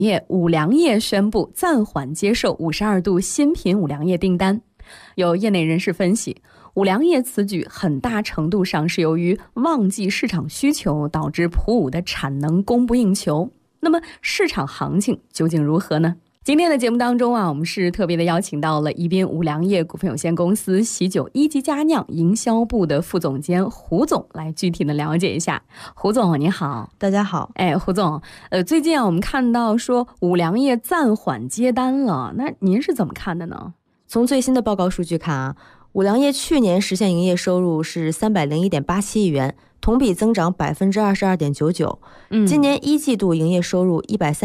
业五粮液宣布暂缓接受52度新品五粮液订单。有业内人士分析，五粮液此举很大程度上是由于旺季市场需求导致普五的产能供不应求。那么市场行情究竟如何呢？今天的节目当中我们是特别的邀请到了宜宾五粮液股份有限公司喜酒一级佳酿营销部的副总监胡总来具体的了解一下。胡总你好。 大家好。 胡总，最近我们看到说五粮液暂缓接单了，那您是怎么看的呢？ 从最新的报告数据看五粮液去年实现营业收入是301.87亿元，同比增长 22.99%。今年一季度营业收入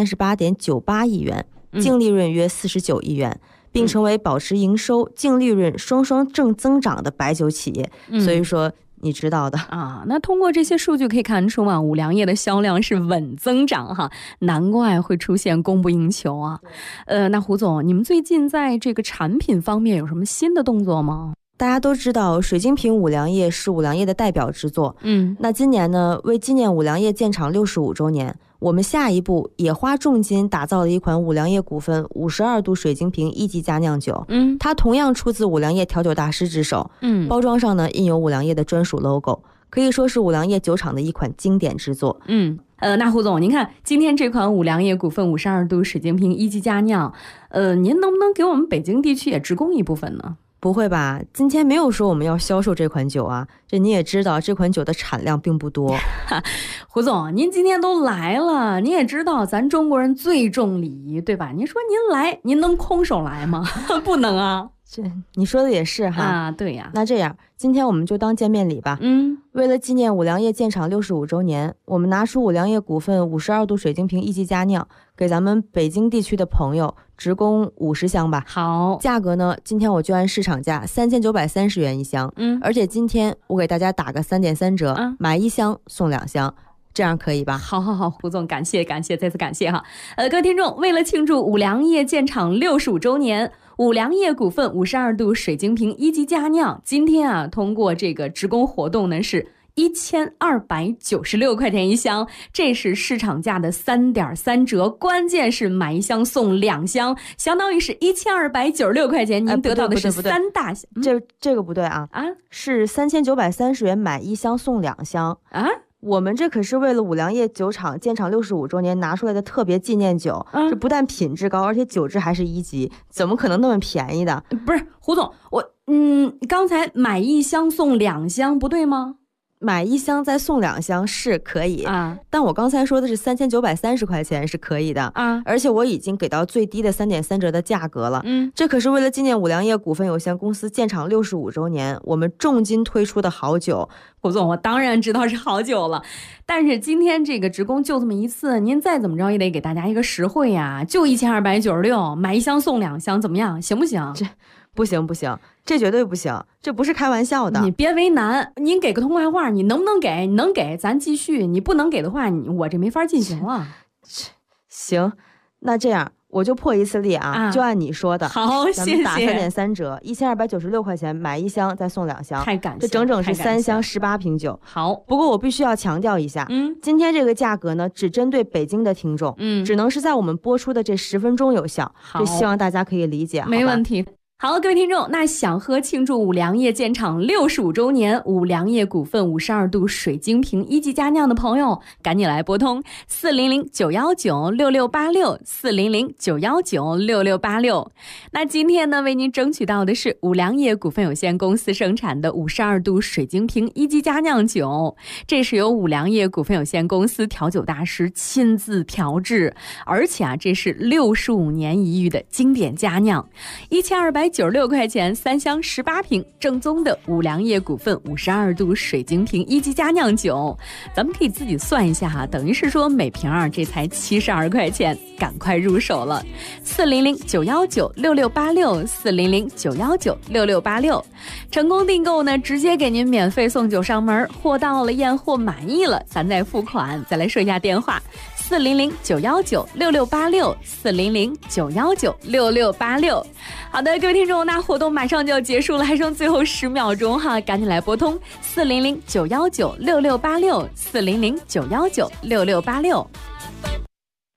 138.98亿元，净利润约49亿元，并成为保持营收、净利润双双正增长的白酒企业。所以说你知道的那通过这些数据可以看出五粮液的销量是稳增长难怪会出现供不应求那胡总，你们最近在这个产品方面有什么新的动作吗？ 大家都知道水晶瓶五粮液是五粮液的代表之作。那今年呢，为纪念五粮液建厂65周年，我们下一步也花重金打造了一款五粮液股份52度水晶瓶一级佳酿酒。它同样出自五粮液调酒大师之手。包装上呢印有五粮液的专属 logo， 可以说是五粮液酒厂的一款经典之作。 那胡总，您看今天这款五粮液股份52度水晶瓶一级佳酿，您能不能给我们北京地区也直供一部分呢？ 不会吧，今天没有说我们要销售这款酒这你也知道这款酒的产量并不多。 胡总，您今天都来了，您也知道咱中国人最重礼仪，对吧？您说您来，您能空手来吗？不能这你说的也是对呀。 那这样今天我们就当见面礼吧。为了纪念五粮液建厂65周年，我们拿出五粮液股份52度水晶瓶一级佳酿，给咱们北京地区的朋友直供50箱吧。 好， 价格呢，今天我就按市场价3930元一箱。而且今天我给大家打个3.3折，买一箱送2箱。这样可以吧？ 好，胡总，感谢，再次感谢各位听众，为了庆祝五粮液建厂65周年，五粮液股份52度水晶瓶一级佳酿今天通过这个直供活动呢是1296块钱一箱，这是市场价的3.3折，关键是买一箱送2箱，相当于是1296块钱，您得到的是3大箱。 这个不对是3930元买一箱送2箱我们这可是为了五粮液酒厂建厂65周年拿出来的特别纪念酒，这不但品质高，而且酒质还是1级，怎么可能那么便宜的？ 不是胡总，刚才买一箱送2箱不对吗？ 买一箱再送2箱是可以但我刚才说的是3930块钱是可以的而且我已经给到最低的3.3折的价格了。这可是为了纪念五粮液股份有限公司建厂65周年，我们重金推出的好酒。 胡总，我当然知道是好酒了，但是今天这个直供就这么一次，您再怎么着也得给大家一个实惠就1296，买一箱送2箱，怎么样？行不行？ 这不行，这绝对不行，这不是开玩笑的。 你别为难，您给个痛快话，你能不能给？你能给咱继续，你不能给的话，我这没法进行了。 行，那这样我就破一次例就按你说的。 好，谢谢。 咱们打3.3折，1296块钱买一箱再送2箱， 太感谢了， 这整整是3箱18瓶酒。 好， 不过我必须要强调一下，今天这个价格呢，只针对北京的听众，只能是在我们播出的这10分钟有效，这希望大家可以理解。 没问题。好，各位听众，那想喝庆祝五粮液建厂65周年五粮液股份52度水晶瓶一级佳酿的朋友，赶紧来拨通400-919-6686，400-919-6686。那今天呢，为您争取到的是五粮液股份有限公司生产的52度水晶瓶一级佳酿酒，这是由五粮液股份有限公司调酒大师亲自调制，而且这是65年一遇的经典佳酿，1296块钱3箱18瓶，正宗的五粮液股份52度水晶瓶一级佳酿酒，咱们可以自己算一下等于是说每瓶这才72块钱，赶快入手了。400-919-6686，400-919-6686，成功订购呢，直接给您免费送酒上门，货到了验货满意了，咱再付款。再来说一下电话：400-919-6686，400-919-6686。好的，各位听众，那活动马上就要结束了，还剩最后10秒钟赶紧来拨通400-919-6686，400-919-6686。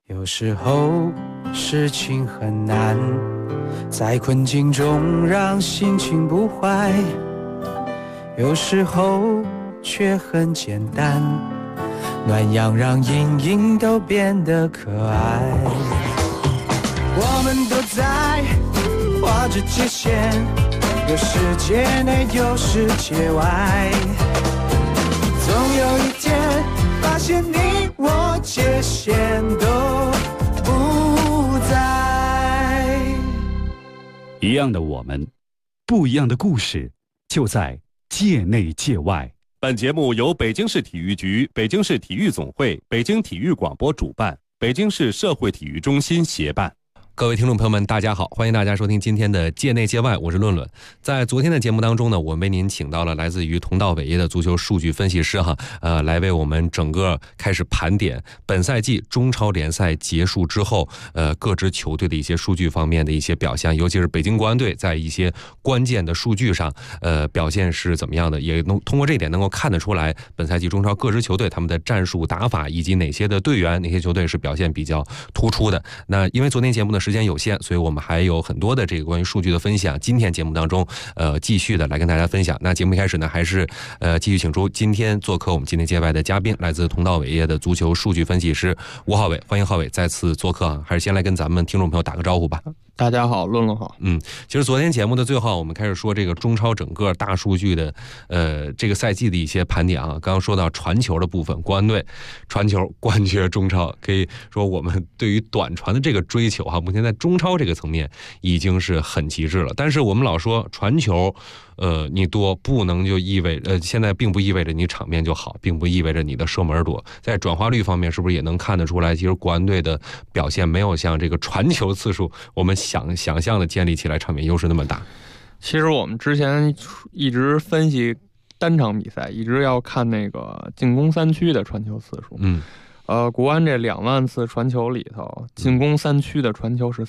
有时候事情很难，在困境中让心情不坏，有时候却很简单，暖阳让阴影都变得可爱。我们都在画着界限，有世界内有世界外，总有一天发现你我界限都不在。 一样的我们，不一样的故事，就在界内界外。 本节目由北京市体育局、北京市体育总会、北京体育广播主办，北京市社会体育中心协办。 各位听众朋友们，大家好，欢迎大家收听今天的界内界外，我是论论。在昨天的节目当中呢，我为您请到了来自于同道伟业的足球数据分析师来为我们整个开始盘点本赛季中超联赛结束之后，各支球队的一些数据方面的一些表现，尤其是北京国安队在一些关键的数据上，表现是怎么样的，也能通过这一点能够看得出来，本赛季中超各支球队他们的战术打法以及哪些的队员、哪些球队是表现比较突出的。那因为昨天节目的时间有限，所以我们还有很多的这个关于数据的分享，今天节目当中继续的来跟大家分享。那节目一开始呢，还是继续请出今天做客我们今天界外的嘉宾，来自同道伟业的足球数据分析师吴浩伟，欢迎浩伟再次做客还是先来跟咱们听众朋友打个招呼吧。 大家好，论论好。 其实昨天节目的最后，我们开始说这个中超整个大数据的这个赛季的一些盘点啊。刚刚说到传球的部分，国安队传球冠绝中超，可以说我们对于短传的这个追求目前在中超这个层面已经是很极致了。但是我们老说传球你多不能就意味现在并不意味着你场面就好，并不意味着你的射门多。在转化率方面是不是也能看得出来，其实国安队的表现没有像这个传球次数我们想象的建立起来场面优势那么大？ 其实我们之前一直分析单场比赛，一直要看那个进攻三区的传球次数。国安这2万次传球里头，进攻三区的传球是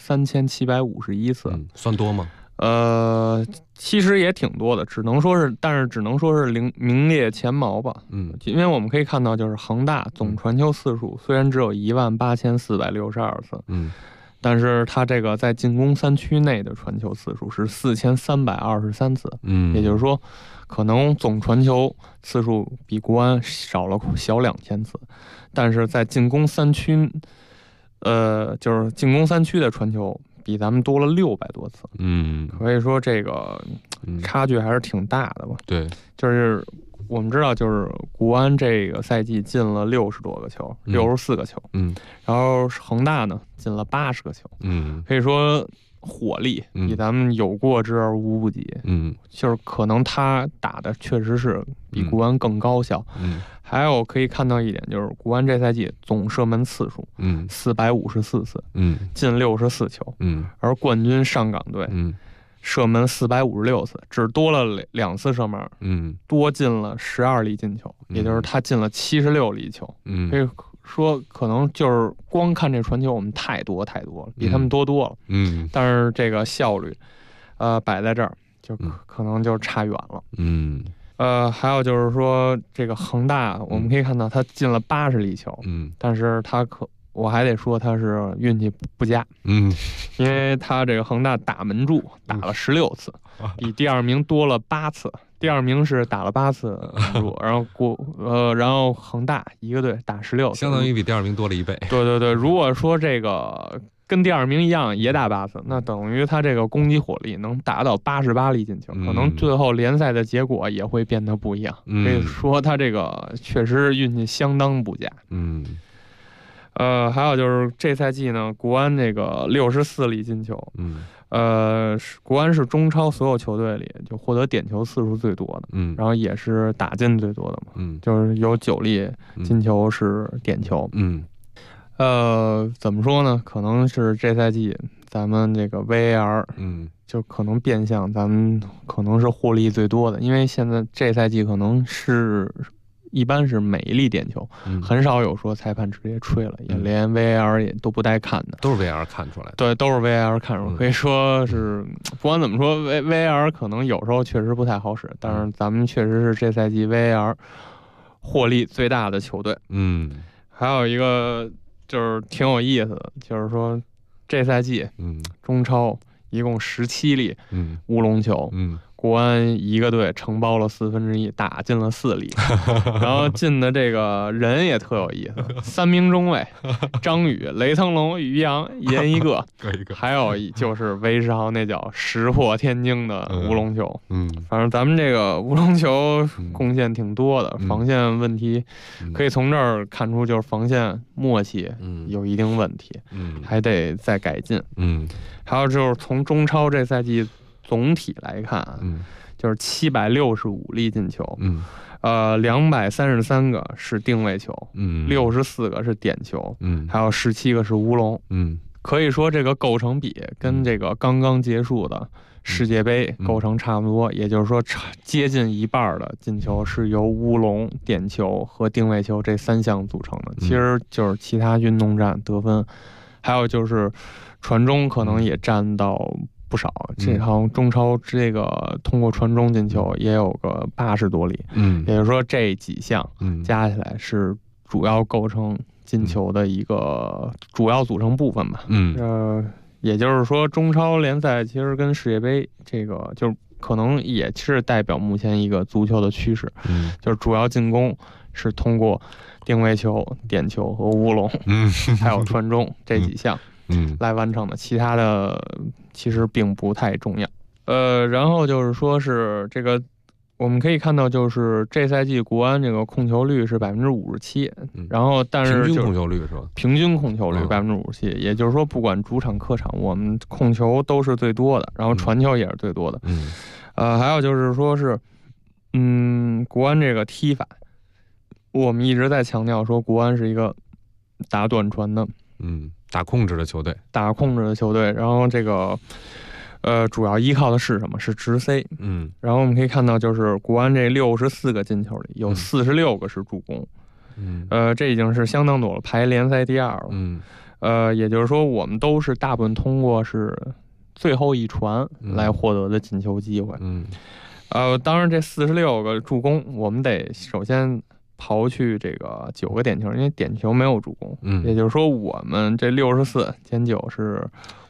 3751次， 算多吗？ 其实也挺多的，但是只能说是名列前茅吧。因为我们可以看到，就是恒大总传球次数虽然只有18462次，但是他这个在进攻三区内的传球次数是4323次，也就是说，可能总传球次数比国安少了小2000次，但是在进攻三区，就是进攻三区的传球比咱们多了600多次，可以说这个差距还是挺大的吧。 对， 就是我们知道，就是国安这个赛季进了60多个球，64个球，然后恒大呢进了80个球，可以说火力比咱们有过之而无不及，就是可能他打的确实是比国安更高效。还有可以看到一点，就是国安这赛季总射门次数454次，进64球，而冠军上港队射门456次，只多了2次射门，多进了12粒进球，也就是他进了76粒球，可以说可能就是光看这传球我们太多了，比他们多了，但是这个效率摆在这儿就可能就差远了。还有就是说这个恒大，我们可以看到他进了80粒球，但是我还得说他是运气不佳，因为他这个恒大打门柱打了16次，比第二名多了8次，第二名是打了8次门柱，然后恒大一个队打16次， 相当于比第二名多了1倍。 对，如果说这个跟第二名一样也打8次，那等于他这个攻击火力能达到88粒进球，可能最后联赛的结果也会变得不一样。可以说他这个确实运气相当不佳。还有就是这赛季呢，国安这个64粒进球，国安是中超所有球队里就获得点球次数最多的，然后也是打进最多的嘛，就是有9粒进球是点球，怎么说呢？可能是这赛季咱们这个 VAR，就可能变相咱们可能是获利最多的，因为现在这赛季可能是一般是每一粒点球，很少有说裁判直接吹了，也连 VAR 也都不带看的， 都是 VAR 看出来的。 对，都是 VAR 看出来，可以说是不管怎么说，VAR 可能有时候确实不太好使，但是咱们确实是这赛季 VAR 获利最大的球队。 嗯， 还有一个就是挺有意思的，就是说这赛季，中超一共17粒乌龙球，国安一个队承包了1/4，打进了4粒，然后进的这个人也特有意思，3名中卫，张宇、雷腾龙、于洋一人一个，还有就是韦世豪那脚石破天惊的乌龙球，反正咱们这个乌龙球贡献挺多的，防线问题可以从这儿看出，就是防线默契有一定问题，还得再改进，还有就是从中超这赛季总体来看，就是765粒进球，233个是定位球，64个是点球，还有17个是乌龙，可以说这个构成比跟这个刚刚结束的世界杯构成差不多，也就是说接近一半的进球是由乌龙、点球和定位球这3项组成的，其实就是其他运动战得分，还有就是传中可能也占到不少，这行中超这个通过传中进球也有个80多粒，也就是说这几项加起来是主要构成进球的一个主要组成部分吧。也就是说中超联赛其实跟世界杯这个就是可能也是代表目前一个足球的趋势，就是主要进攻是通过定位球、点球和乌龙，还有传中这几项来完成的，其他的其实并不太重要。然后就是说是这个，我们可以看到就是这赛季国安这个控球率是57%，然后但是平均控球率是吧？ 平均控球率57%，也就是说不管主场客场，我们控球都是最多的，然后传球也是最多的。还有就是说是，国安这个踢法，我们一直在强调说国安是一个打短传的， 打控制的球队， 然后这个主要依靠的是什么？是直塞。然后我们可以看到，就是国安这64个进球里有46个是助攻，这已经是相当多了，排联赛第2了。也就是说，我们都是大部分通过是最后一传来获得的进球机会。当然这46个助攻，我们得首先刨去这个9个点球，因为点球没有助攻，也就是说我们这64减9是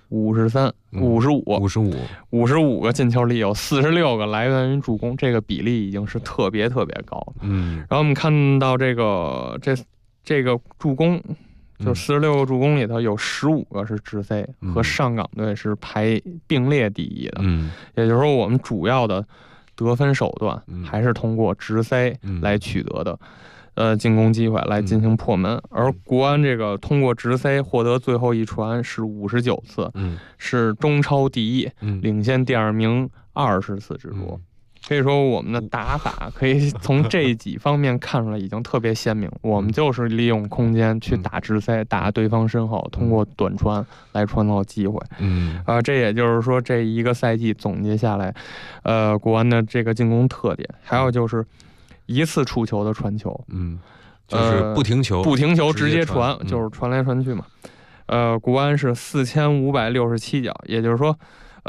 55个进球里有46个来源于助攻，这个比例已经是特别特别高。然后我们看到这个助攻，就46个助攻里头有15个是直塞，和上港队是排并列第一的。也就是说我们主要的得分手段还是通过直塞来取得的，进攻机会来进行破门。而国安这个通过直塞获得最后一传是59次，是中超第一，领先第2名20次之多。可以说我们的打法可以从这几方面看出来已经特别鲜明，我们就是利用空间去打直塞，打对方身后，通过短传来创造机会。这也就是说这一个赛季总结下来，国安的这个进攻特点，还有就是一次触球的传球， 就是不停球直接传，就是传来传去嘛。国安是4567脚，也就是说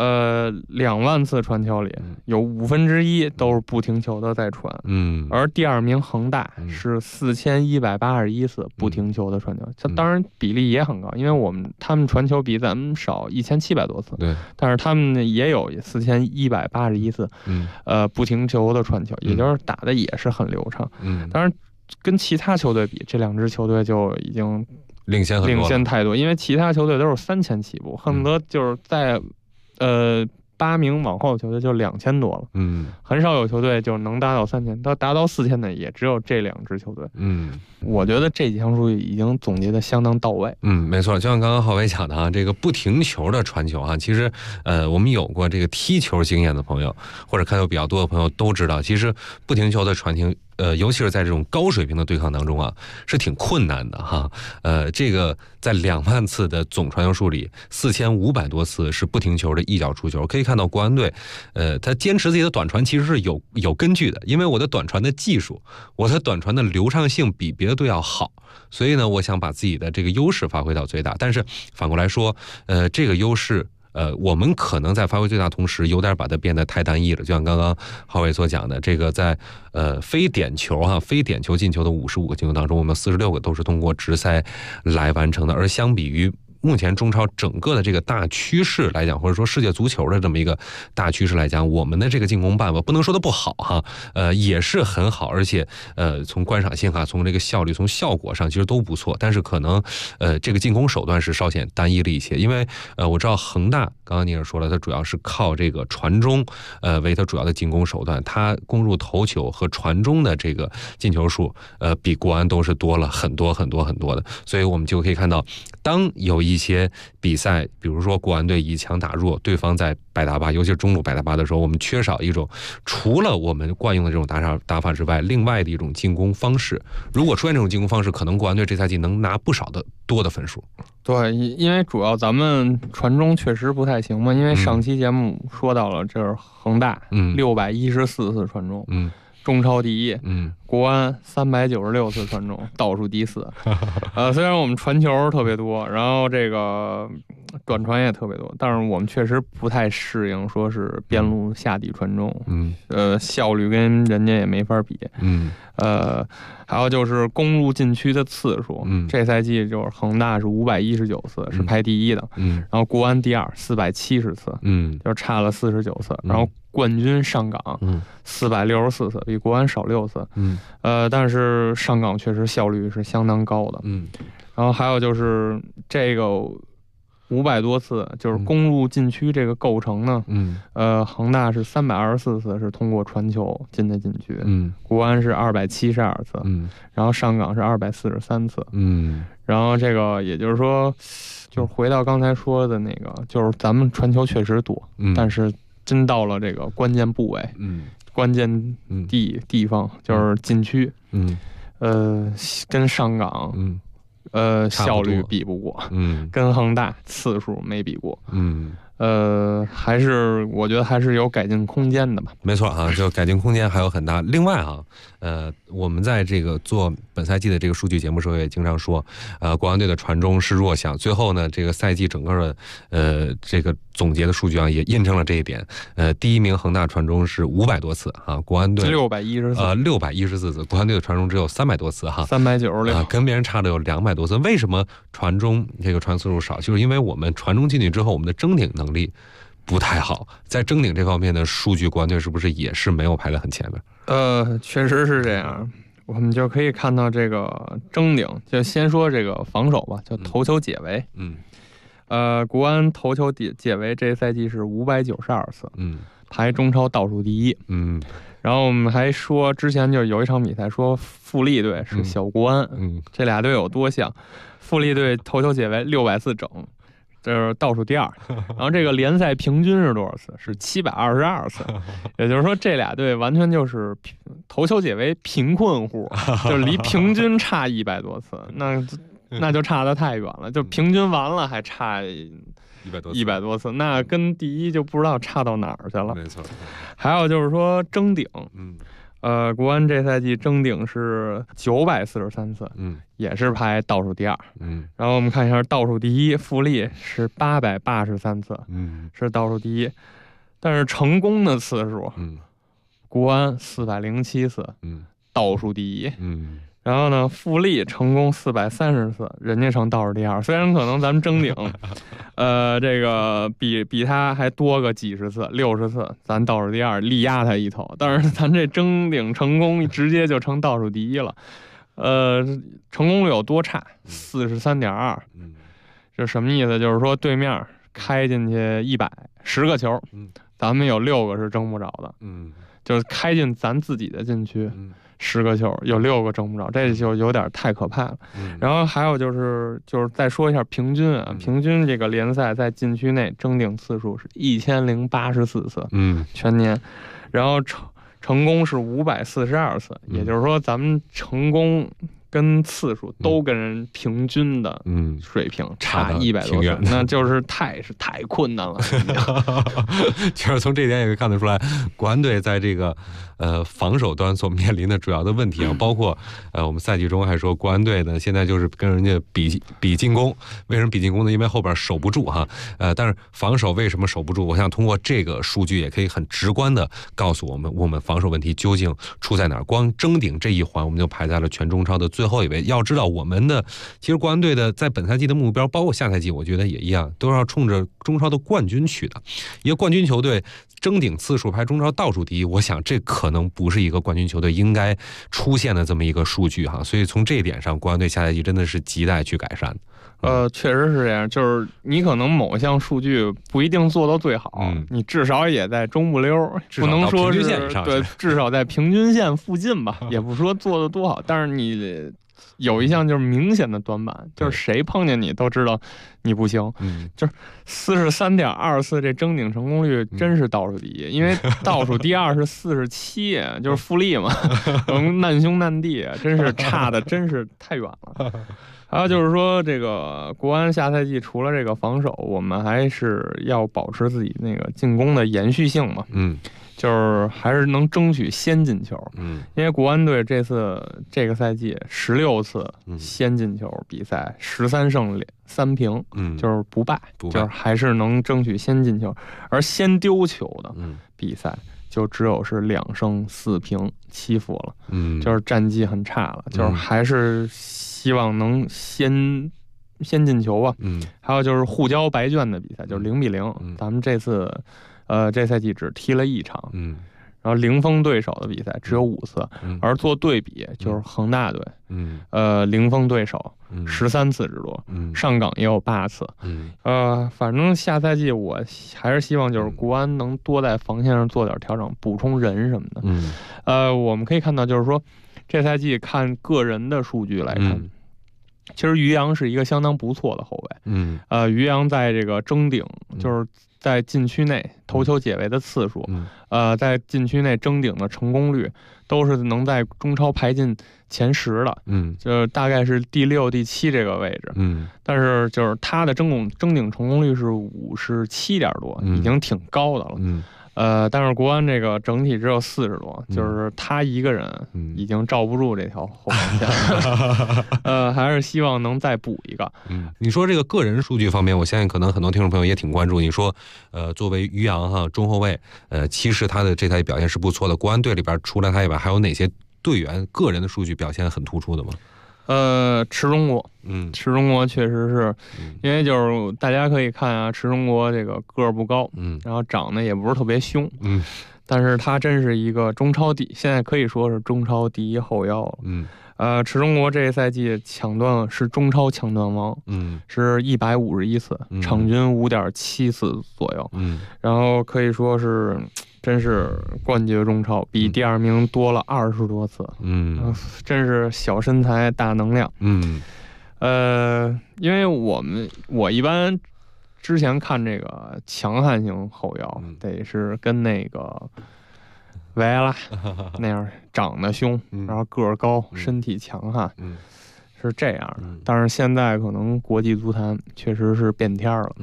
2万次传球里有1/5都是不停球的在传，而第2名恒大是4181次不停球的传球，当然比例也很高，因为他们传球比咱们少1700多次， 对， 但是他们也有4181次不停球的传球，也就是打的也是很流畅。当然跟其他球队比，这2支球队就已经领先太多，因为其他球队都是3000起步，恨不得就是在8名往后的球队就2000多了，很少有球队就能达到3000，达到4000的也只有这2支球队。我觉得这几项数据已经总结的相当到位。 没错，就像刚刚浩伟讲的这个不停球的传球其实我们有过这个踢球经验的朋友，或者看球比较多的朋友都知道，其实不停球的传球尤其是在这种高水平的对抗当中是挺困难的这个在2万次的总传球数里，4500多次是不停球的一脚出球。可以看到国安队他坚持自己的短传其实是有根据的，因为我的短传的技术，我的短传的流畅性比别的队要好，所以呢我想把自己的这个优势发挥到最大。但是反过来说这个优势我们可能在发挥最大同时，有点把它变得太单一了。就像刚刚郝伟所讲的，这个在非点球进球的55个进球当中，我们46个都是通过直塞来完成的。而相比于目前中超整个的这个大趋势来讲，或者说世界足球的这么一个大趋势来讲，我们的这个进攻办法不能说的不好哈，也是很好，而且从观赏性从这个效率、从效果上其实都不错。但是可能这个进攻手段是稍显单一了一些，因为我知道恒大刚刚你也说了，它主要是靠这个传中为它主要的进攻手段，它攻入头球和传中的这个进球数比国安都是多了很多很多很多的，所以我们就可以看到，当有一些比赛，比如说国安队以强打弱，对方在百搭八，尤其是中路百搭八的时候，我们缺少一种除了我们惯用的这种打法之外，另外的一种进攻方式。如果出现这种进攻方式，可能国安队这赛季能拿不少的多的分数。 对，因为主要咱们传中确实不太行嘛，因为上期节目说到了，这是恒大614次传中，中超第一，国安396次传中，倒数第4。虽然我们传球特别多，然后这个短传也特别多，但是我们确实不太适应说是边路下底传中，效率跟人家也没法比，还有就是攻入禁区的次数，这赛季就是恒大是519次，是排第一的，然后国安第二470次，就差了49次，然后冠军上港464次，比国安少6次，但是上港确实效率是相当高的，然后还有就是这个500多次就是攻入禁区这个构成呢，恒大是324次是通过传球进的禁区，国安是272次，然后上港是243次，然后这个也就是说，就是回到刚才说的那个，就是咱们传球确实多，但是真到了这个关键部位，关键地方就是禁区，跟上港，效率比不过，跟恒大次数没比过，还是我觉得还是有改进空间的吧。 没错啊，就改进空间还有很大。另外啊，我们在这个做本赛季的这个数据节目时候也经常说，国安队的传中是弱项。最后呢，这个赛季整个的这个总结的数据啊，也印证了这一点。第一名恒大传中是500多次啊，国安队614次，国安队的传中只有300多次哈，396，跟别人差的有200多次。为什么传中这个传次数少？就是因为我们传中进去之后，我们的争顶能力不太好，在争顶这方面的数据，国安队是不是也是没有排得很前面？ 确实是这样。我们就可以看到这个争顶，就先说这个防守吧，就头球解围。国安头球解围这赛季是592次，排中超倒数第一。然后我们还说之前就有一场比赛说富力队是小国安，这俩队有多像？富力队头球解围600次整。这是倒数第二，然后这个联赛平均是多少次？是722次，也就是说这俩队完全就是头球解围贫困户，就离平均差100多次，那就差得太远了，就平均完了还差100多次，那跟第一就不知道差到哪儿去了。 没错。 还有就是说争顶，国安这赛季争顶是943次，也是排倒数第二。然后我们看一下倒数第一，富力是883次，是倒数第一。但是成功的次数，国安407次，倒数第一。然后呢，富力成功430次，人家成倒数第二。虽然可能咱们争顶，这个比他还多个几十次，60次，咱倒数第二，力压他一头。但是咱这争顶成功，直接就成倒数第一了。成功率有多差？43.2。这什么意思？就是说对面开进去10个球，咱们有6个是争不着的。就是开进咱自己的禁区。10个球有6个争不着，这就有点太可怕了。然后还有就是再说一下平均啊，平均这个联赛在禁区内争顶次数是1084次，全年，然后成功是542次，也就是说咱们成功跟次数都跟人平均的水平差100多次，那就是太困难了。 其实从这点也可以看得出来，国安队在这个防守端所面临的主要的问题啊，包括我们赛季中还说国安队呢现在就是跟人家比进攻，为什么比进攻呢？因为后边守不住哈，但是防守为什么守不住？我想通过这个数据也可以很直观的告诉我们防守问题究竟出在哪儿。光争顶这一环我们就排在了全中超的最后一位。要知道我们的其实国安队的在本赛季的目标，包括下赛季我觉得也一样，都要冲着中超的冠军去的。一个冠军球队争顶次数排中超倒数第一，我想这可能不是一个冠军球队应该出现的这么一个数据哈。所以从这一点上，国安队下赛季真的是亟待去改善。 确实是这样，就是你可能某项数据不一定做到最好，你至少也在中不溜，不能说是对，至少在平均线附近吧，也不说做得多好，但是你有一项就是明显的短板，就是谁碰见你都知道你不行，就是43.24这争顶成功率真是倒数第一，因为倒数第二是47，就是富力嘛，难兄难弟，真是差的真是太远了。还有就是说，这个国安下赛季除了这个防守，我们还是要保持自己那个进攻的延续性嘛。就是还是能争取先进球。因为国安队这个赛季16次先进球比赛，13胜3平，就是不败，就是还是能争取先进球。而先丢球的比赛就只有是2胜4平7负了，就是战绩很差了，就是还是希望能先进球吧。还有就是互交白卷的比赛，就是0-0，咱们这次这赛季只踢了1场，然后零封对手的比赛只有5次，而做对比就是恒大队，零封对手13次之多，上岗也有8次，反正下赛季我还是希望就是国安能多在防线上做点调整，补充人什么的。我们可以看到就是说，这赛季看个人的数据来看，其实于洋是一个相当不错的后卫。于洋在这个争顶，就是在禁区内头球解围的次数，在禁区内争顶的成功率，都是能在中超排进前10的。就是大概是第6、第7这个位置。但是就是他的争顶成功率是57点多，已经挺高的了。但是国安这个整体只有40多，就是他一个人已经罩不住这条后防线。还是希望能再补一个。 你说这个个人数据方面，我相信可能很多听众朋友也挺关注。你说，作为于洋哈中后卫，其实他的这台表现是不错的。国安队里边除了他以外，还有哪些队员个人的数据表现很突出的吗？ 池中国，池中国确实是，因为就是大家可以看啊，池中国这个个儿不高，然后长得也不是特别凶，但是他真是一个现在可以说是中超第一后腰了。池中国这一赛季抢断是中超抢断王，是151次，场均5.7次左右，然后可以说是真是冠绝中超，比第2名多了20多次，真是小身材大能量。因为我一般之前看这个强悍型后腰，得是跟那个维埃拉那样长得凶，然后个儿高，身体强悍，是这样的。但是现在可能国际足坛确实是变天了。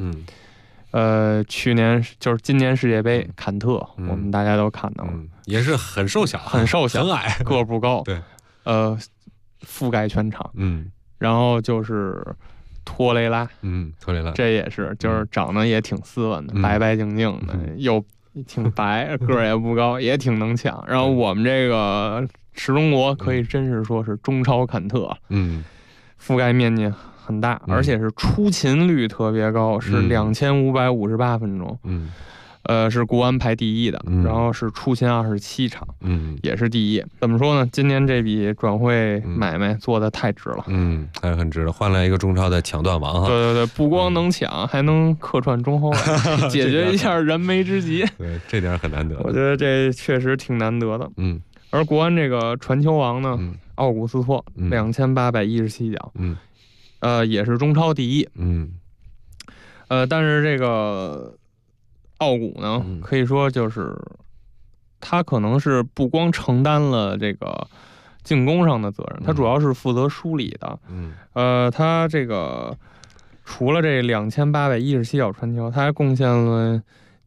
今年世界杯，坎特，我们大家都看到了， 也是很瘦小，很矮， 个儿不高，对，覆盖全场，然后就是托雷拉，这也是，就是长得也挺斯文的，白白净净的，又挺白，个儿也不高，也挺能抢。然后我们这个池中国可以真是说是中超坎特，覆盖面积很大，而且是出勤率特别高，是2558分钟，是国安排第一的，然后是出勤27场，也是第一。怎么说呢？今年这笔转会买卖做的太值了， 还是很值的，换来一个中超的抢断王哈。 对，不光能抢，还能客串中后卫，解决一下燃眉之急。 对，这点很难得。 我觉得这确实挺难得的。而国安这个传球王呢，奥古斯托2817脚，也是中超第一。但是这个奥古呢，可以说就是他可能是不光承担了这个进攻上的责任，他主要是负责梳理的。他这个除了这2817脚传球，他还贡献了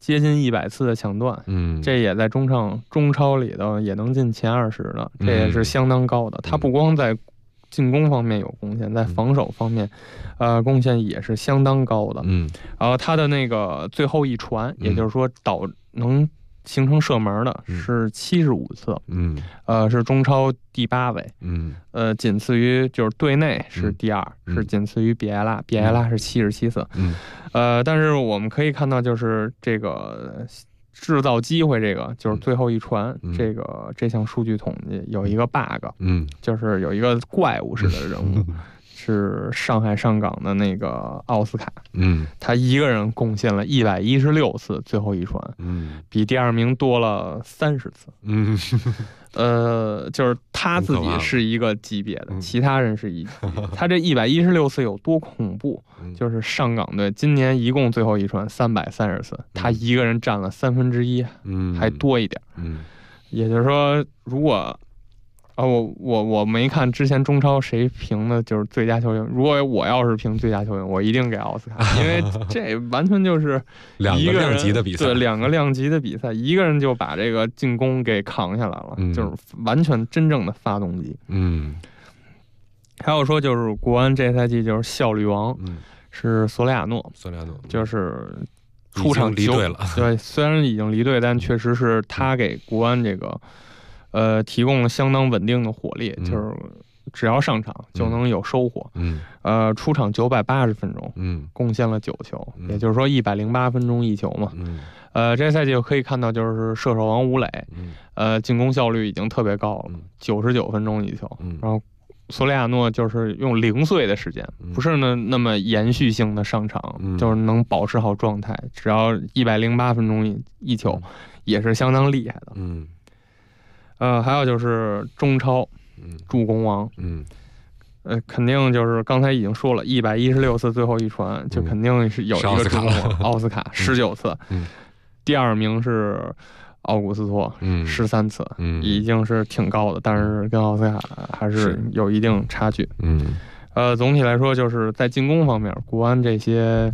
接近100次的抢断，这也在中超里头也能进前20的，这也是相当高的。他不光在进攻方面有贡献，在防守方面，贡献也是相当高的。然后他的那个最后一传，也就是说能形成射门的是75次，是中超第8位，仅次于就是队内是第2，是仅次于比埃拉是77次，但是我们可以看到，就是这个制造机会，这个就是最后一传，这项数据统计有一个 bug，就是有一个怪物式的人物。是上海上港的那个奥斯卡，他一个人贡献了116次最后一传，比第2名多了30次，就是他自己是一个级别的，其他人是一级别。他这116次有多恐怖？就是上港队今年一共最后一传330次，他一个人占了1/3，还多一点。也就是说，如果我没看之前中超谁评的就是最佳球员。如果我要是评最佳球员，我一定给奥斯卡，因为这完全就是 2个量级的比赛， 对，2个量级的比赛，一个人就把这个进攻给扛下来了，就是完全真正的发动机。还有说就是国安这赛季就是效率王，是索里亚诺，就是出场离队了。 对，虽然已经离队，但确实是他给国安这个。提供了相当稳定的火力，就是只要上场就能有收获。出场980分钟，贡献了9球，也就是说108分钟1球嘛。这赛季可以看到，就是射手王吴磊，进攻效率已经特别高了，99分钟1球。然后索里亚诺就是用零碎的时间，不是那么延续性的上场，就是能保持好状态，只要108分钟1球，也是相当厉害的。还有就是中超助攻王，肯定就是刚才已经说了，116次最后一传，就肯定是有一个助攻王，奥斯卡19次，第2名是奥古斯托，13次，已经是挺高的，但是跟奥斯卡还是有一定差距。总体来说，就是在进攻方面，国安这些，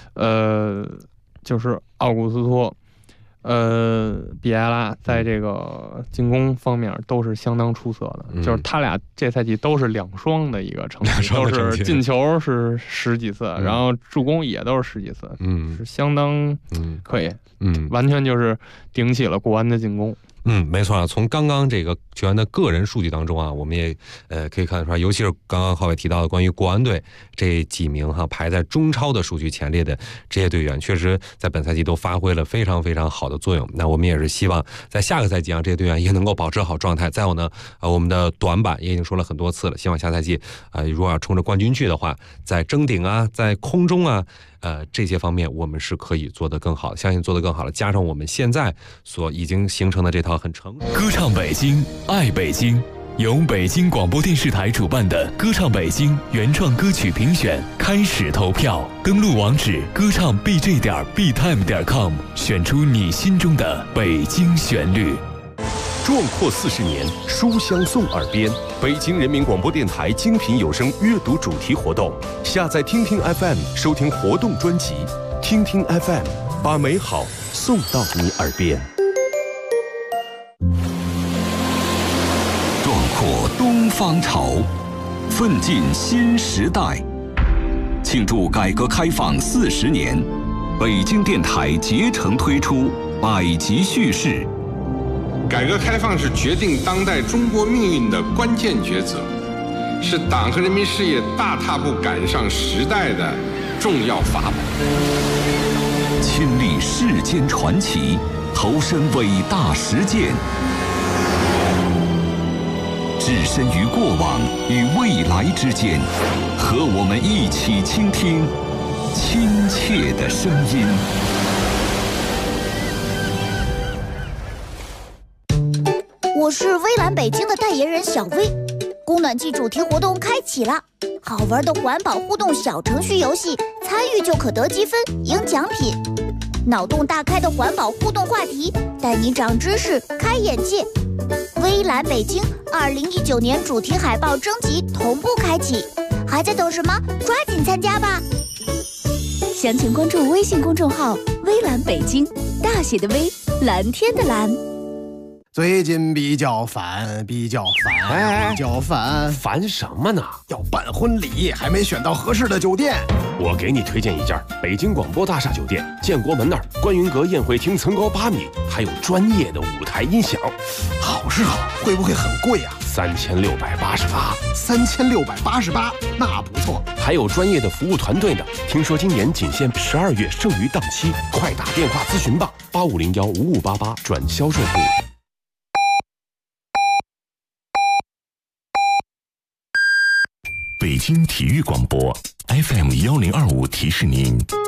就是奥古斯托。比埃拉在这个进攻方面都是相当出色的，就是他俩这赛季都是2双的一个成绩，都是进球是10几次，然后助攻也都是10几次，是相当可以，完全就是顶起了国安的进攻。 没错啊，从刚刚这个球员的个人数据当中啊，我们也可以看得出来，尤其是刚刚浩伟提到的关于国安队这几名排在中超的数据前列的这些队员，确实在本赛季都发挥了非常非常好的作用。那我们也是希望在下个赛季这些队员也能够保持好状态。再有呢，我们的短板也已经说了很多次了，希望下赛季如果要冲着冠军去的话，在争顶啊，在空中啊。这些方面我们是可以做得更好，相信做得更好了。加上我们现在所已经形成的这套很成熟。 歌唱北京，爱北京，由北京广播电视台主办的歌唱北京原创歌曲评选开始投票，登录网址歌唱 bj.btime.com， 选出你心中的北京旋律。 壮阔40年，书香送耳边。北京人民广播电台精品有声阅读主题活动，下载听听 FM 收听活动专辑，听听 FM 把美好送到你耳边。 壮阔东方潮，奋进新时代。庆祝改革开放40年，北京电台竭诚推出百集叙事。 改革开放是决定当代中国命运的关键抉择，是党和人民事业大踏步赶上时代的重要法宝。 亲历世间传奇，投身伟大实践，置身于过往与未来之间，和我们一起倾听亲切的声音。 我是微蓝北京的代言人小薇，供暖季主题活动开启了，好玩的环保互动小程序游戏，参与就可得积分赢奖品，脑洞大开的环保互动话题，带你长知识开眼界。微蓝北京2019年主题海报征集同步开启，还在等什么？抓紧参加吧！详情关注微信公众号微蓝北京。 大写的微，蓝天的蓝。 最近比较烦，比较烦， 烦什么呢？ 要办婚礼，还没选到合适的酒店。 我给你推荐一家北京广播大厦酒店，建国门那儿，观云阁宴会厅层高8米，还有专业的舞台音响。 好是好，会不会很贵啊 ？3688， 那不错。 还有专业的服务团队呢。听说今年仅限12月剩余档期，快打电话咨询吧，85015588转销售部。 北京体育广播 FM1025提示您。